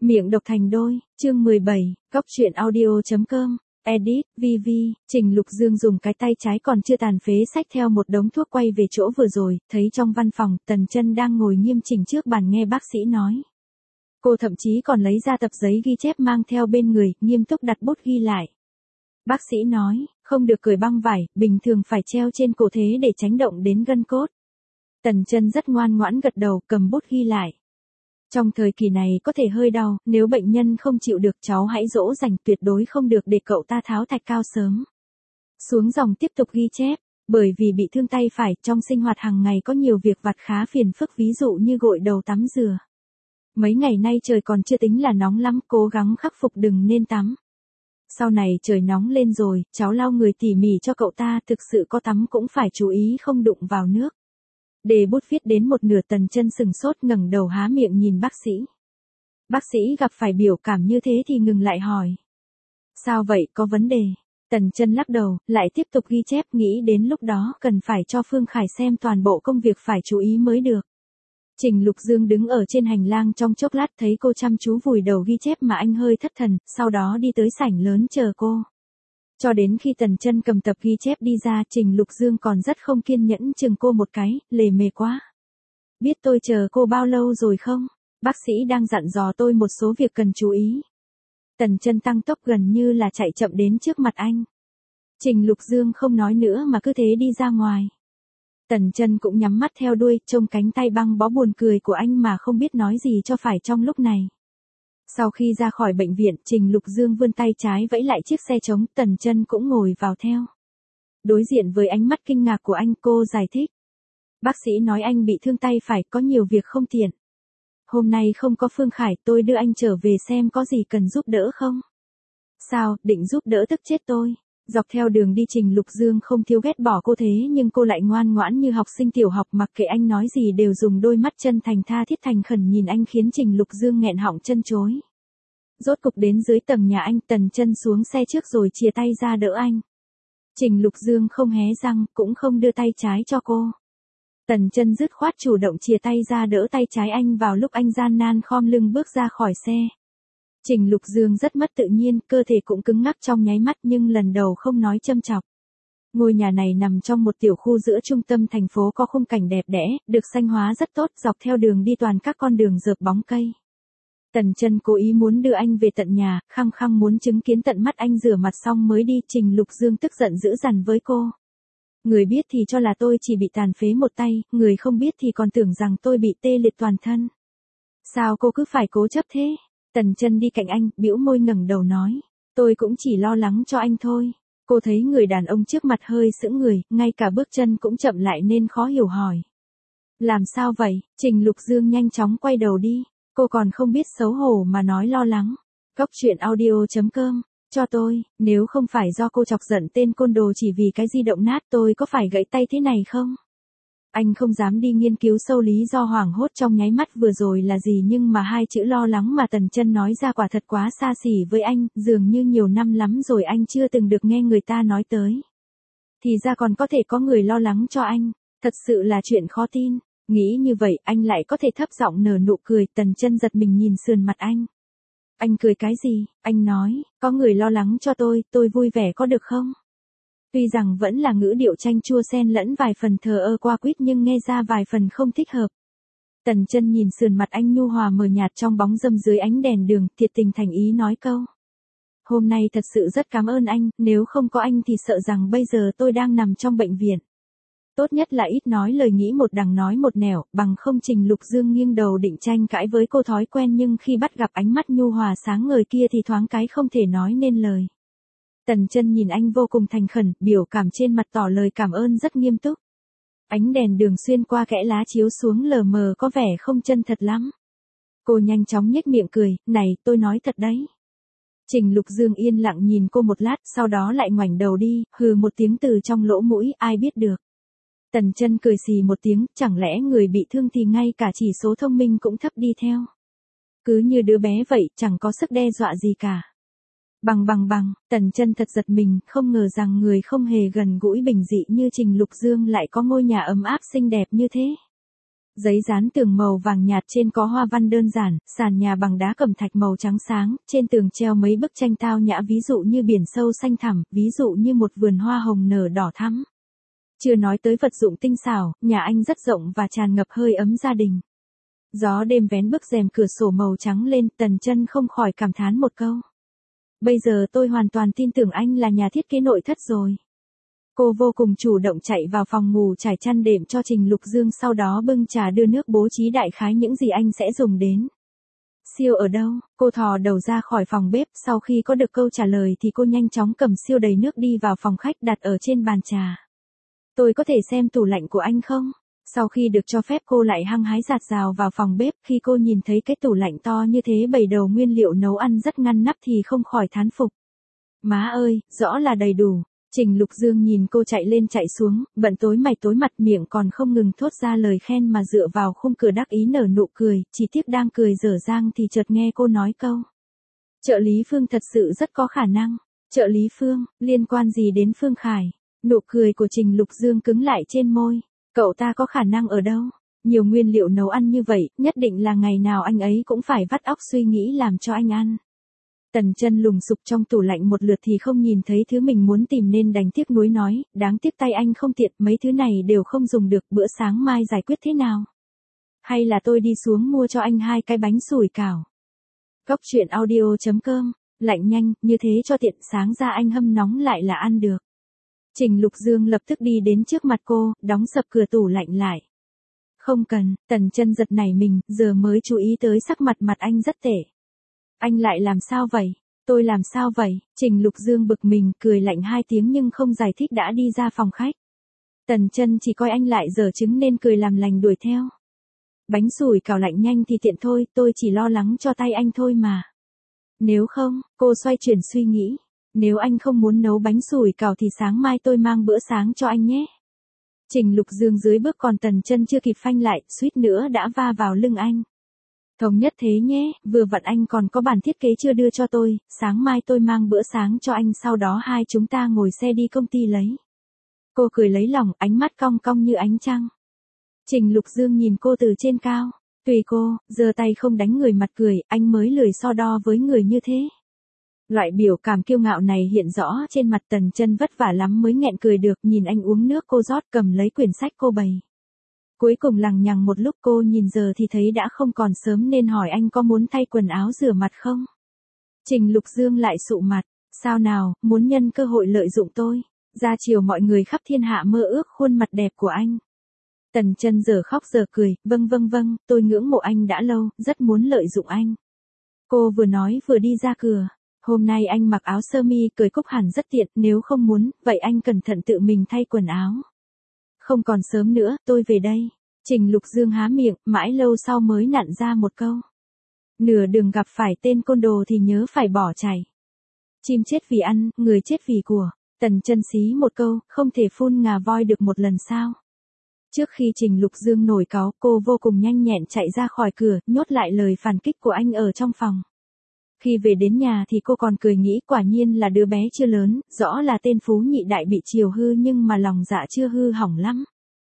Miệng độc thành đôi, chương 17, góc truyện audio.com, edit, VV, Trình Lục Dương dùng cái tay trái còn chưa tàn phế xách theo một đống thuốc quay về chỗ vừa rồi, thấy trong văn phòng, Tần Chân đang ngồi nghiêm chỉnh trước bàn nghe bác sĩ nói. Cô thậm chí còn lấy ra tập giấy ghi chép mang theo bên người, nghiêm túc đặt bút ghi lại. Bác sĩ nói, không được cởi băng vải, bình thường phải treo trên cổ thế để tránh động đến gân cốt. Tần Chân rất ngoan ngoãn gật đầu, cầm bút ghi lại. Trong thời kỳ này có thể hơi đau, nếu bệnh nhân không chịu được cháu hãy dỗ dành, tuyệt đối không được để cậu ta tháo thạch cao sớm. Xuống dòng tiếp tục ghi chép, bởi vì bị thương tay phải, trong sinh hoạt hàng ngày có nhiều việc vặt khá phiền phức, ví dụ như gội đầu tắm rửa. Mấy ngày nay trời còn chưa tính là nóng lắm, cố gắng khắc phục đừng nên tắm. Sau này trời nóng lên rồi, cháu lau người tỉ mỉ cho cậu ta, thực sự có tắm cũng phải chú ý không đụng vào nước. Đề bút viết đến một nửa, Tần Chân sừng sốt ngẩng đầu há miệng nhìn bác sĩ. Bác sĩ gặp phải biểu cảm như thế thì ngừng lại hỏi. Sao vậy, có vấn đề? Tần Chân lắc đầu, lại tiếp tục ghi chép, nghĩ đến lúc đó cần phải cho Phương Khải xem toàn bộ công việc phải chú ý mới được. Trình Lục Dương đứng ở trên hành lang trong chốc lát, thấy cô chăm chú vùi đầu ghi chép mà anh hơi thất thần, sau đó đi tới sảnh lớn chờ cô. Cho đến khi Tần Chân cầm tập ghi chép đi ra, Trình Lục Dương còn rất không kiên nhẫn chừng cô một cái, lề mề quá. Biết tôi chờ cô bao lâu rồi không? Bác sĩ đang dặn dò tôi một số việc cần chú ý. Tần Chân tăng tốc gần như là chạy chậm đến trước mặt anh. Trình Lục Dương không nói nữa mà cứ thế đi ra ngoài. Tần Chân cũng nhắm mắt theo đuôi, trông cánh tay băng bó buồn cười của anh mà không biết nói gì cho phải trong lúc này. Sau khi ra khỏi bệnh viện, Trình Lục Dương vươn tay trái vẫy lại chiếc xe trống, Tần Chân cũng ngồi vào theo. Đối diện với ánh mắt kinh ngạc của anh, cô giải thích. Bác sĩ nói anh bị thương tay phải, có nhiều việc không tiện. Hôm nay không có Phương Khải, tôi đưa anh trở về xem có gì cần giúp đỡ không. Sao, định giúp đỡ tức chết tôi. Dọc theo đường đi Trình Lục Dương không thiếu ghét bỏ cô thế nhưng cô lại ngoan ngoãn như học sinh tiểu học, mặc kệ anh nói gì đều dùng đôi mắt chân thành tha thiết thành khẩn nhìn anh, khiến Trình Lục Dương nghẹn họng chân chối. Rốt cục đến dưới tầng nhà anh, Tần Chân xuống xe trước rồi chìa tay ra đỡ anh. Trình Lục Dương không hé răng, cũng không đưa tay trái cho cô. Tần Chân dứt khoát chủ động chìa tay ra đỡ tay trái anh vào lúc anh gian nan khom lưng bước ra khỏi xe. Trình Lục Dương rất mất tự nhiên, cơ thể cũng cứng ngắc trong nháy mắt nhưng lần đầu không nói châm chọc. Ngôi nhà này nằm trong một tiểu khu giữa trung tâm thành phố có khung cảnh đẹp đẽ, được xanh hóa rất tốt, dọc theo đường đi toàn các con đường rợp bóng cây. Tần Chân cố ý muốn đưa anh về tận nhà, khăng khăng muốn chứng kiến tận mắt anh rửa mặt xong mới đi. Trình Lục Dương tức giận dữ dằn với cô. Người biết thì cho là tôi chỉ bị tàn phế một tay, người không biết thì còn tưởng rằng tôi bị tê liệt toàn thân. Sao cô cứ phải cố chấp thế? Tần Chân đi cạnh anh, bĩu môi ngẩng đầu nói. Tôi cũng chỉ lo lắng cho anh thôi. Cô thấy người đàn ông trước mặt hơi sững người, ngay cả bước chân cũng chậm lại nên khó hiểu hỏi. Làm sao vậy? Trình Lục Dương nhanh chóng quay đầu đi. Cô còn không biết xấu hổ mà nói lo lắng. Góc truyện audio.com, cho tôi, nếu không phải do cô chọc giận tên côn đồ chỉ vì cái di động nát, tôi có phải gãy tay thế này không? Anh không dám đi nghiên cứu sâu lý do hoảng hốt trong nháy mắt vừa rồi là gì, nhưng mà hai chữ lo lắng mà Tần Chân nói ra quả thật quá xa xỉ với anh, dường như nhiều năm lắm rồi anh chưa từng được nghe người ta nói tới. Thì ra còn có thể có người lo lắng cho anh, thật sự là chuyện khó tin. Nghĩ như vậy, anh lại có thể thấp giọng nở nụ cười. Tần Chân giật mình nhìn sườn mặt anh. Anh cười cái gì? Anh nói, có người lo lắng cho tôi vui vẻ có được không? Tuy rằng vẫn là ngữ điệu chanh chua xen lẫn vài phần thờ ơ qua quýt nhưng nghe ra vài phần không thích hợp. Tần Chân nhìn sườn mặt anh nhu hòa mờ nhạt trong bóng râm dưới ánh đèn đường, thiệt tình thành ý nói câu. Hôm nay thật sự rất cảm ơn anh, nếu không có anh thì sợ rằng bây giờ tôi đang nằm trong bệnh viện. Tốt nhất là ít nói lời, nghĩ một đằng nói một nẻo, bằng không. Trình Lục Dương nghiêng đầu định tranh cãi với cô thói quen nhưng khi bắt gặp ánh mắt nhu hòa sáng ngời kia thì thoáng cái không thể nói nên lời. Tần Chân nhìn anh vô cùng thành khẩn, biểu cảm trên mặt tỏ lời cảm ơn rất nghiêm túc. Ánh đèn đường xuyên qua kẽ lá chiếu xuống lờ mờ có vẻ không chân thật lắm. Cô nhanh chóng nhếch miệng cười, này, tôi nói thật đấy. Trình Lục Dương yên lặng nhìn cô một lát, sau đó lại ngoảnh đầu đi, hừ một tiếng từ trong lỗ mũi, ai biết được. Tần Chân cười xì một tiếng, chẳng lẽ người bị thương thì ngay cả chỉ số thông minh cũng thấp đi theo. Cứ như đứa bé vậy, chẳng có sức đe dọa gì cả. Bằng, Tần Chân thật giật mình, không ngờ rằng người không hề gần gũi bình dị như Trình Lục Dương lại có ngôi nhà ấm áp xinh đẹp như thế. Giấy dán tường màu vàng nhạt trên có hoa văn đơn giản, sàn nhà bằng đá cẩm thạch màu trắng sáng, trên tường treo mấy bức tranh tao nhã ví dụ như biển sâu xanh thẳm, ví dụ như một vườn hoa hồng nở đỏ thắm. Chưa nói tới vật dụng tinh xảo, nhà anh rất rộng và tràn ngập hơi ấm gia đình. Gió đêm vén bức rèm cửa sổ màu trắng lên, Tần Chân không khỏi cảm thán một câu. Bây giờ tôi hoàn toàn tin tưởng anh là nhà thiết kế nội thất rồi. Cô vô cùng chủ động chạy vào phòng ngủ trải chăn đệm cho Trình Lục Dương, sau đó bưng trà đưa nước, bố trí đại khái những gì anh sẽ dùng đến. Siêu ở đâu? Cô thò đầu ra khỏi phòng bếp, sau khi có được câu trả lời thì cô nhanh chóng cầm siêu đầy nước đi vào phòng khách đặt ở trên bàn trà. Tôi có thể xem tủ lạnh của anh không? Sau khi được cho phép cô lại hăng hái dạt dào vào phòng bếp, khi cô nhìn thấy cái tủ lạnh to như thế bày đầu nguyên liệu nấu ăn rất ngăn nắp thì không khỏi thán phục. Má ơi, rõ là đầy đủ. Trình Lục Dương nhìn cô chạy lên chạy xuống, bận tối mày tối mặt, miệng còn không ngừng thốt ra lời khen mà dựa vào khung cửa đắc ý nở nụ cười, chỉ tiếc đang cười dở dang thì chợt nghe cô nói câu. Trợ lý Phương thật sự rất có khả năng. Trợ lý Phương, liên quan gì đến Phương Khải? Nụ cười của Trình Lục Dương cứng lại trên môi. Cậu ta có khả năng ở đâu? Nhiều nguyên liệu nấu ăn như vậy, nhất định là ngày nào anh ấy cũng phải vắt óc suy nghĩ làm cho anh ăn. Tần Chân lùng sục trong tủ lạnh một lượt thì không nhìn thấy thứ mình muốn tìm nên đành tiếc nuối nói, đáng tiếc tay anh không tiện, mấy thứ này đều không dùng được, bữa sáng mai giải quyết thế nào? Hay là tôi đi xuống mua cho anh 2 cái bánh sủi cảo? Góc truyện audio.com, lạnh nhanh, như thế cho tiện, sáng ra anh hâm nóng lại là ăn được. Trình Lục Dương lập tức đi đến trước mặt cô, đóng sập cửa tủ lạnh lại. Không cần, Tần Chân giật nảy mình, giờ mới chú ý tới sắc mặt anh rất tệ. Anh lại làm sao vậy? Tôi làm sao vậy? Trình Lục Dương bực mình, cười lạnh 2 tiếng nhưng không giải thích đã đi ra phòng khách. Tần Chân chỉ coi anh lại giở trứng nên cười làm lành đuổi theo. Bánh sủi cảo lạnh nhanh thì tiện thôi, tôi chỉ lo lắng cho tay anh thôi mà. Nếu không, cô xoay chuyển suy nghĩ. Nếu anh không muốn nấu bánh sủi cảo thì sáng mai tôi mang bữa sáng cho anh nhé. Trình Lục Dương dưới bước còn Tần Chân chưa kịp phanh lại, suýt nữa đã va vào lưng anh. Thống nhất thế nhé, vừa vặn anh còn có bản thiết kế chưa đưa cho tôi, sáng mai tôi mang bữa sáng cho anh, sau đó hai chúng ta ngồi xe đi công ty lấy. Cô cười lấy lòng, ánh mắt cong cong như ánh trăng. Trình Lục Dương nhìn cô từ trên cao. Tùy cô, giơ tay không đánh người mặt cười, anh mới lười so đo với người như thế. Loại biểu cảm kiêu ngạo này hiện rõ trên mặt Tần Chân, vất vả lắm mới nghẹn cười được, nhìn anh uống nước cô rót, cầm lấy quyển sách cô bày. Cuối cùng lằng nhằng một lúc cô nhìn giờ thì thấy đã không còn sớm nên hỏi anh có muốn thay quần áo rửa mặt không? Trình Lục Dương lại sụ mặt, sao nào, muốn nhân cơ hội lợi dụng tôi, ra chiều mọi người khắp thiên hạ mơ ước khuôn mặt đẹp của anh. Tần Chân giờ khóc giờ cười, vâng, tôi ngưỡng mộ anh đã lâu, rất muốn lợi dụng anh. Cô vừa nói vừa đi ra cửa. Hôm nay anh mặc áo sơ mi cởi cúc hẳn rất tiện, nếu không muốn, vậy anh cẩn thận tự mình thay quần áo. Không còn sớm nữa, tôi về đây. Trình Lục Dương há miệng, mãi lâu sau mới nặn ra một câu. Nửa đường gặp phải tên côn đồ thì nhớ phải bỏ chạy. Chim chết vì ăn, người chết vì của. Tần Chân xí một câu, không thể phun ngà voi được một lần sao? Trước khi Trình Lục Dương nổi cáu, cô vô cùng nhanh nhẹn chạy ra khỏi cửa, nhốt lại lời phản kích của anh ở trong phòng. Khi về đến nhà thì cô còn cười nghĩ quả nhiên là đứa bé chưa lớn, rõ là tên phú nhị đại bị chiều hư nhưng mà lòng dạ chưa hư hỏng lắm.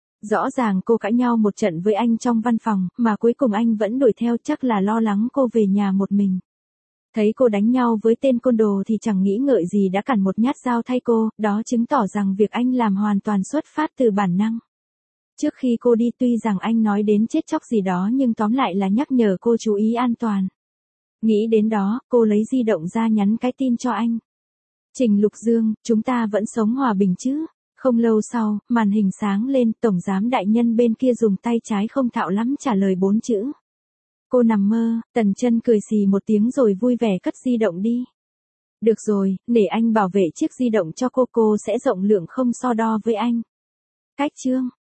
Rõ ràng cô cãi nhau một trận với anh trong văn phòng, mà cuối cùng anh vẫn đuổi theo, chắc là lo lắng cô về nhà một mình. Thấy cô đánh nhau với tên côn đồ thì chẳng nghĩ ngợi gì đã cản một nhát dao thay cô, đó chứng tỏ rằng việc anh làm hoàn toàn xuất phát từ bản năng. Trước khi cô đi tuy rằng anh nói đến chết chóc gì đó nhưng tóm lại là nhắc nhở cô chú ý an toàn. Nghĩ đến đó, cô lấy di động ra nhắn cái tin cho anh. Trình Lục Dương, chúng ta vẫn sống hòa bình chứ? Không lâu sau, màn hình sáng lên, tổng giám đại nhân bên kia dùng tay trái không thạo lắm trả lời 4 chữ. Cô nằm mơ. Tần Chân cười xì một tiếng rồi vui vẻ cất di động đi. Được rồi, để anh bảo vệ chiếc di động cho cô sẽ rộng lượng không so đo với anh. Cách chương.